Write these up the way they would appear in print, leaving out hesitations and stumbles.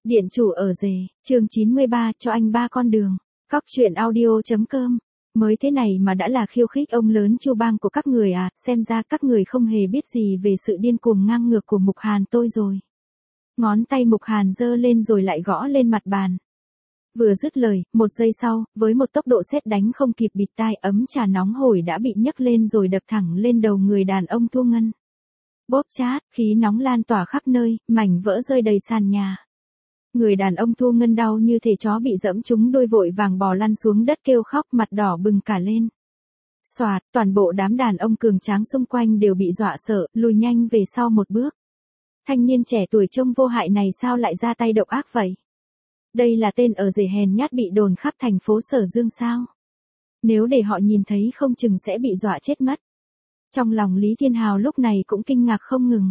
Điện chủ ở rể, chương 93, cho anh 3 con đường. Cóc truyện audio.com. Mới thế này mà đã là khiêu khích ông lớn Chu Bang của các người à, xem ra các người không hề biết gì về sự điên cuồng ngang ngược của Mục Hàn tôi rồi. Ngón tay Mục Hàn giơ lên rồi lại gõ lên mặt bàn. Vừa dứt lời, một giây sau, với một tốc độ sét đánh không kịp bịt tai, ấm trà nóng hổi đã bị nhấc lên rồi đập thẳng lên đầu người đàn ông Thu Ngân. Bóp chát, khí nóng lan tỏa khắp nơi, mảnh vỡ rơi đầy sàn nhà. Người đàn ông Thu Ngân đau như thể chó bị dẫm trúng đuôi, vội vàng bò lăn xuống đất kêu khóc, mặt đỏ bừng cả lên. Xoạt, toàn bộ đám đàn ông cường tráng xung quanh đều bị dọa sợ, lùi nhanh về sau một bước. Thanh niên trẻ tuổi trông vô hại này sao lại ra tay độc ác vậy? Đây là tên ở rể hèn nhát bị đồn khắp thành phố Sở Dương sao? Nếu để họ nhìn thấy không chừng sẽ bị dọa chết mất. Trong lòng Lý Thiên Hào lúc này cũng kinh ngạc không ngừng.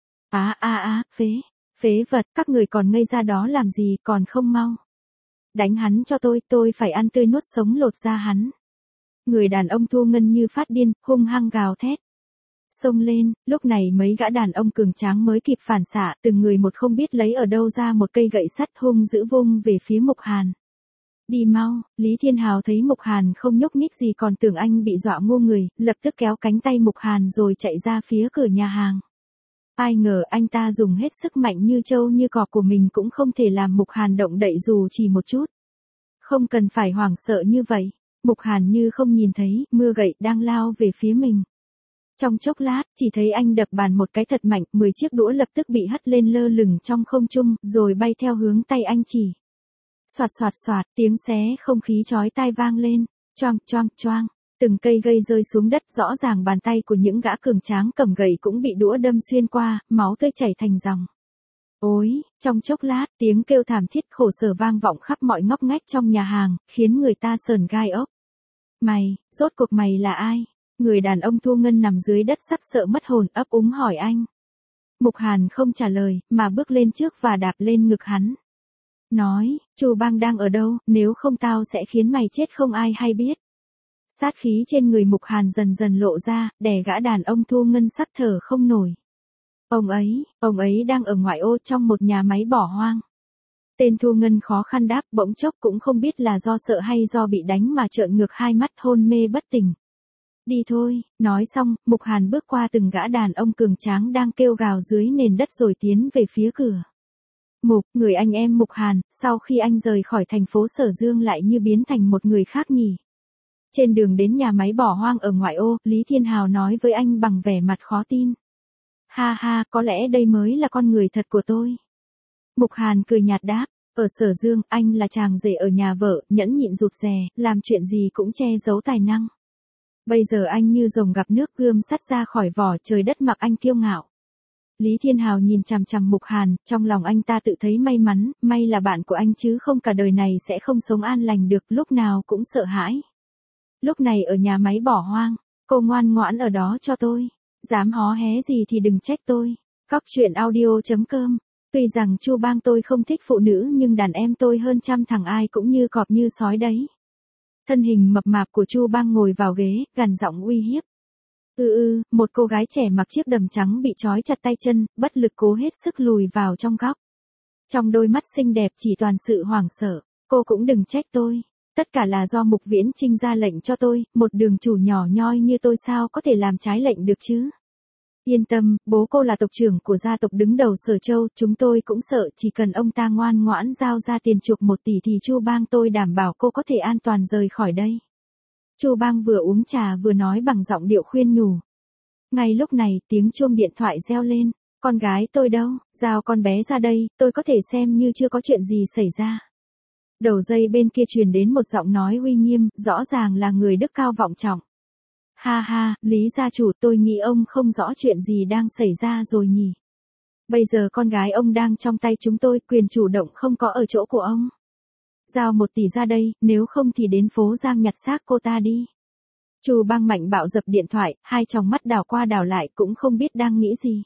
Phế vật, các người còn ngây ra đó làm gì, còn không mau. Đánh hắn cho tôi phải ăn tươi nuốt sống lột da hắn. Người đàn ông Thu Ngân như phát điên, hung hăng gào thét. Xông lên, lúc này mấy gã đàn ông cường tráng mới kịp phản xạ, từng người một không biết lấy ở đâu ra một cây gậy sắt hung dữ vung về phía Mục Hàn. Đi mau, Lý Thiên Hào thấy Mục Hàn không nhúc nhích gì còn tưởng anh bị dọa ngu người, lập tức kéo cánh tay Mục Hàn rồi chạy ra phía cửa nhà hàng. Ai ngờ anh ta dùng hết sức mạnh như trâu như cọp của mình cũng không thể làm Mục Hàn động đậy dù chỉ một chút. Không cần phải hoảng sợ như vậy, Mục Hàn như không nhìn thấy mưa gậy đang lao về phía mình. Trong chốc lát, chỉ thấy anh đập bàn một cái thật mạnh, 10 chiếc đũa lập tức bị hất lên lơ lửng trong không trung, rồi bay theo hướng tay anh chỉ. Soạt soạt soạt, tiếng xé không khí chói tai vang lên, choang choang choang, từng cây gây rơi xuống đất, rõ ràng bàn tay của những gã cường tráng cầm gậy cũng bị đũa đâm xuyên qua, máu tươi chảy thành dòng. Ôi, trong chốc lát, tiếng kêu thảm thiết khổ sở vang vọng khắp mọi ngóc ngách trong nhà hàng, khiến người ta sởn gai ốc. Rốt cuộc mày là ai? Người đàn ông Thu Ngân nằm dưới đất sắp sợ mất hồn ấp úng hỏi anh. Mục Hàn không trả lời, mà bước lên trước và đạp lên ngực hắn. Nói, Chu Bang đang ở đâu, nếu không tao sẽ khiến mày chết không ai hay biết. Sát khí trên người Mục Hàn dần dần lộ ra, đè gã đàn ông Thu Ngân sắp thở không nổi. Ông ấy đang ở ngoại ô trong một nhà máy bỏ hoang. Tên Thu Ngân khó khăn đáp, bỗng chốc cũng không biết là do sợ hay do bị đánh mà trợn ngược hai mắt hôn mê bất tỉnh. Đi thôi, nói xong, Mục Hàn bước qua từng gã đàn ông cường tráng đang kêu gào dưới nền đất rồi tiến về phía cửa. Người anh em Mục Hàn, sau khi anh rời khỏi thành phố Sở Dương lại như biến thành một người khác nhỉ? Trên đường đến nhà máy bỏ hoang ở ngoại ô, Lý Thiên Hào nói với anh bằng vẻ mặt khó tin. Ha, có lẽ đây mới là con người thật của tôi. Mục Hàn cười nhạt đáp, ở Sở Dương, anh là chàng rể ở nhà vợ, nhẫn nhịn rụt rè, làm chuyện gì cũng che giấu tài năng. Bây giờ anh như rồng gặp nước, gươm sắt ra khỏi vỏ, trời đất mặc anh kiêu ngạo. Lý Thiên Hào nhìn chằm chằm Mục Hàn, trong lòng anh ta tự thấy may mắn, may là bạn của anh chứ không cả đời này sẽ không sống an lành được, lúc nào cũng sợ hãi. Lúc này ở nhà máy bỏ hoang, cô ngoan ngoãn ở đó cho tôi, dám hó hé gì thì đừng trách tôi. Cóc truyện audio.com. Tuy rằng Chu Bang tôi không thích phụ nữ nhưng đàn em tôi hơn trăm thằng ai cũng như cọp như sói đấy. Thân hình mập mạp của Chu Bang ngồi vào ghế, gằn giọng uy hiếp. Một cô gái trẻ mặc chiếc đầm trắng bị trói chặt tay chân, bất lực cố hết sức lùi vào trong góc. Trong đôi mắt xinh đẹp chỉ toàn sự hoảng sợ. Cô cũng đừng trách tôi. Tất cả là do Mục Viễn Trinh ra lệnh cho tôi, một đường chủ nhỏ nhoi như tôi sao có thể làm trái lệnh được chứ? Yên tâm, bố cô là tộc trưởng của gia tộc đứng đầu Sở Châu, chúng tôi cũng sợ, chỉ cần ông ta ngoan ngoãn giao ra tiền chuộc 1 tỷ thì Chu Bang tôi đảm bảo cô có thể an toàn rời khỏi đây. Chu Bang vừa uống trà vừa nói bằng giọng điệu khuyên nhủ. Ngay lúc này, tiếng chuông điện thoại reo lên. Con gái tôi đâu, giao con bé ra đây, tôi có thể xem như chưa có chuyện gì xảy ra. Đầu dây bên kia truyền đến một giọng nói uy nghiêm, rõ ràng là người đức cao vọng trọng. Ha, Lý gia chủ, tôi nghĩ ông không rõ chuyện gì đang xảy ra rồi nhỉ. Bây giờ con gái ông đang trong tay chúng tôi, quyền chủ động không có ở chỗ của ông. Giao 1 tỷ ra đây, nếu không thì đến phố Giang nhặt xác cô ta đi. Chu Bang mạnh bạo dập điện thoại, hai tròng mắt đảo qua đảo lại cũng không biết đang nghĩ gì.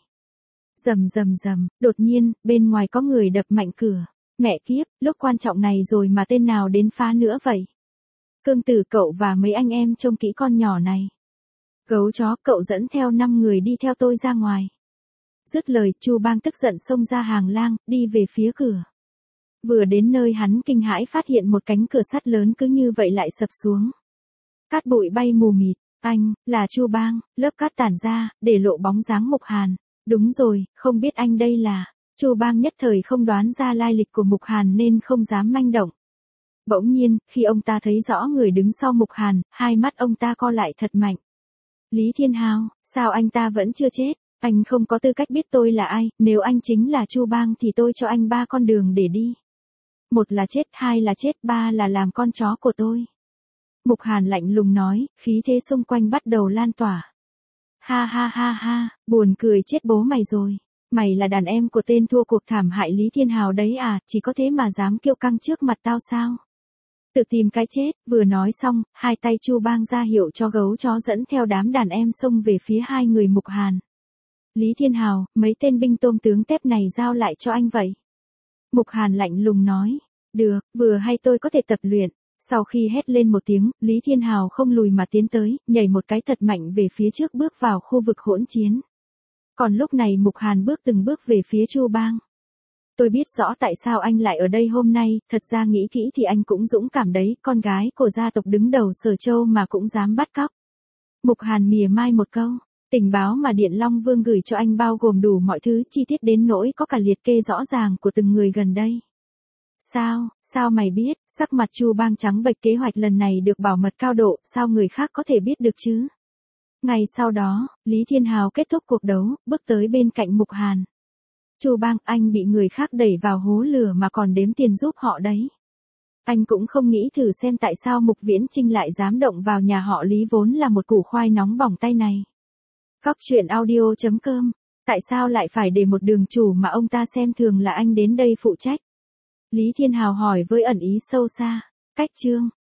Rầm, đột nhiên, bên ngoài có người đập mạnh cửa. Mẹ kiếp, lúc quan trọng này rồi mà tên nào đến phá nữa vậy? Cương Tử, cậu và mấy anh em trông kỹ con nhỏ này. Gấu chó, cậu dẫn theo 5 người đi theo tôi ra ngoài. Dứt lời, Chu Bang tức giận xông ra hàng lang, đi về phía cửa. Vừa đến nơi hắn kinh hãi phát hiện một cánh cửa sắt lớn cứ như vậy lại sập xuống. Cát bụi bay mù mịt, anh, là Chu Bang, lớp cát tản ra, để lộ bóng dáng Mục Hàn. Đúng rồi, không biết anh đây là. Chu Bang nhất thời không đoán ra lai lịch của Mục Hàn nên không dám manh động. Bỗng nhiên, khi ông ta thấy rõ người đứng sau Mục Hàn, hai mắt ông ta co lại thật mạnh. Lý Thiên Hào, sao anh ta vẫn chưa chết? Anh không có tư cách biết tôi là ai, nếu anh chính là Chu Bang thì tôi cho anh 3 con đường để đi. 1 là chết, 2 là chết, 3 là làm con chó của tôi. Mục Hàn lạnh lùng nói, khí thế xung quanh bắt đầu lan tỏa. Ha ha ha ha, buồn cười chết bố mày rồi. Mày là đàn em của tên thua cuộc thảm hại Lý Thiên Hào đấy à, chỉ có thế mà dám kiêu căng trước mặt tao sao? Tự tìm cái chết, vừa nói xong, hai tay Chu Bang ra hiệu cho gấu chó dẫn theo đám đàn em xông về phía hai người Mục Hàn. Lý Thiên Hào, mấy tên binh tôm tướng tép này giao lại cho anh vậy. Mục Hàn lạnh lùng nói, được, vừa hay tôi có thể tập luyện. Sau khi hét lên một tiếng, Lý Thiên Hào không lùi mà tiến tới, nhảy một cái thật mạnh về phía trước bước vào khu vực hỗn chiến. Còn lúc này Mục Hàn bước từng bước về phía Chu Bang. Tôi biết rõ tại sao anh lại ở đây hôm nay, thật ra nghĩ kỹ thì anh cũng dũng cảm đấy, con gái của gia tộc đứng đầu Sở Châu mà cũng dám bắt cóc. Mục Hàn mỉa mai một câu, tình báo mà Điện Long Vương gửi cho anh bao gồm đủ mọi thứ chi tiết đến nỗi có cả liệt kê rõ ràng của từng người gần đây. Sao mày biết, sắc mặt Chu Bang trắng bệch, kế hoạch lần này được bảo mật cao độ, sao người khác có thể biết được chứ? Ngày sau đó, Lý Thiên Hào kết thúc cuộc đấu, bước tới bên cạnh Mục Hàn. Chu Bang, anh bị người khác đẩy vào hố lửa mà còn đếm tiền giúp họ đấy. Anh cũng không nghĩ thử xem tại sao Mục Viễn Chinh lại dám động vào nhà họ Lý vốn là một củ khoai nóng bỏng tay này. Góc truyện audio.com, tại sao lại phải để một đường chủ mà ông ta xem thường là anh đến đây phụ trách? Lý Thiên Hào hỏi với ẩn ý sâu xa. Cách chương